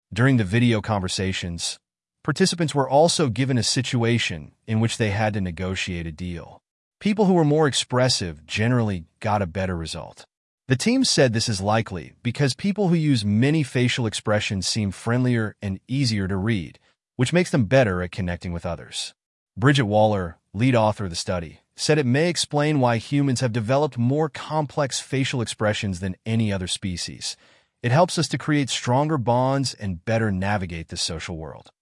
During the video conversations, participants were also given a situation in which they had to negotiate a deal. People who were more expressive generally got a better result. The team said this is likely because people who use many facial expressions seem friendlier and easier to read, which makes them better at connecting with others. Bridget Waller, lead author of the study, said it may explain why humans have developed more complex facial expressions than any other species. It helps us to create stronger bonds and better navigate the social world.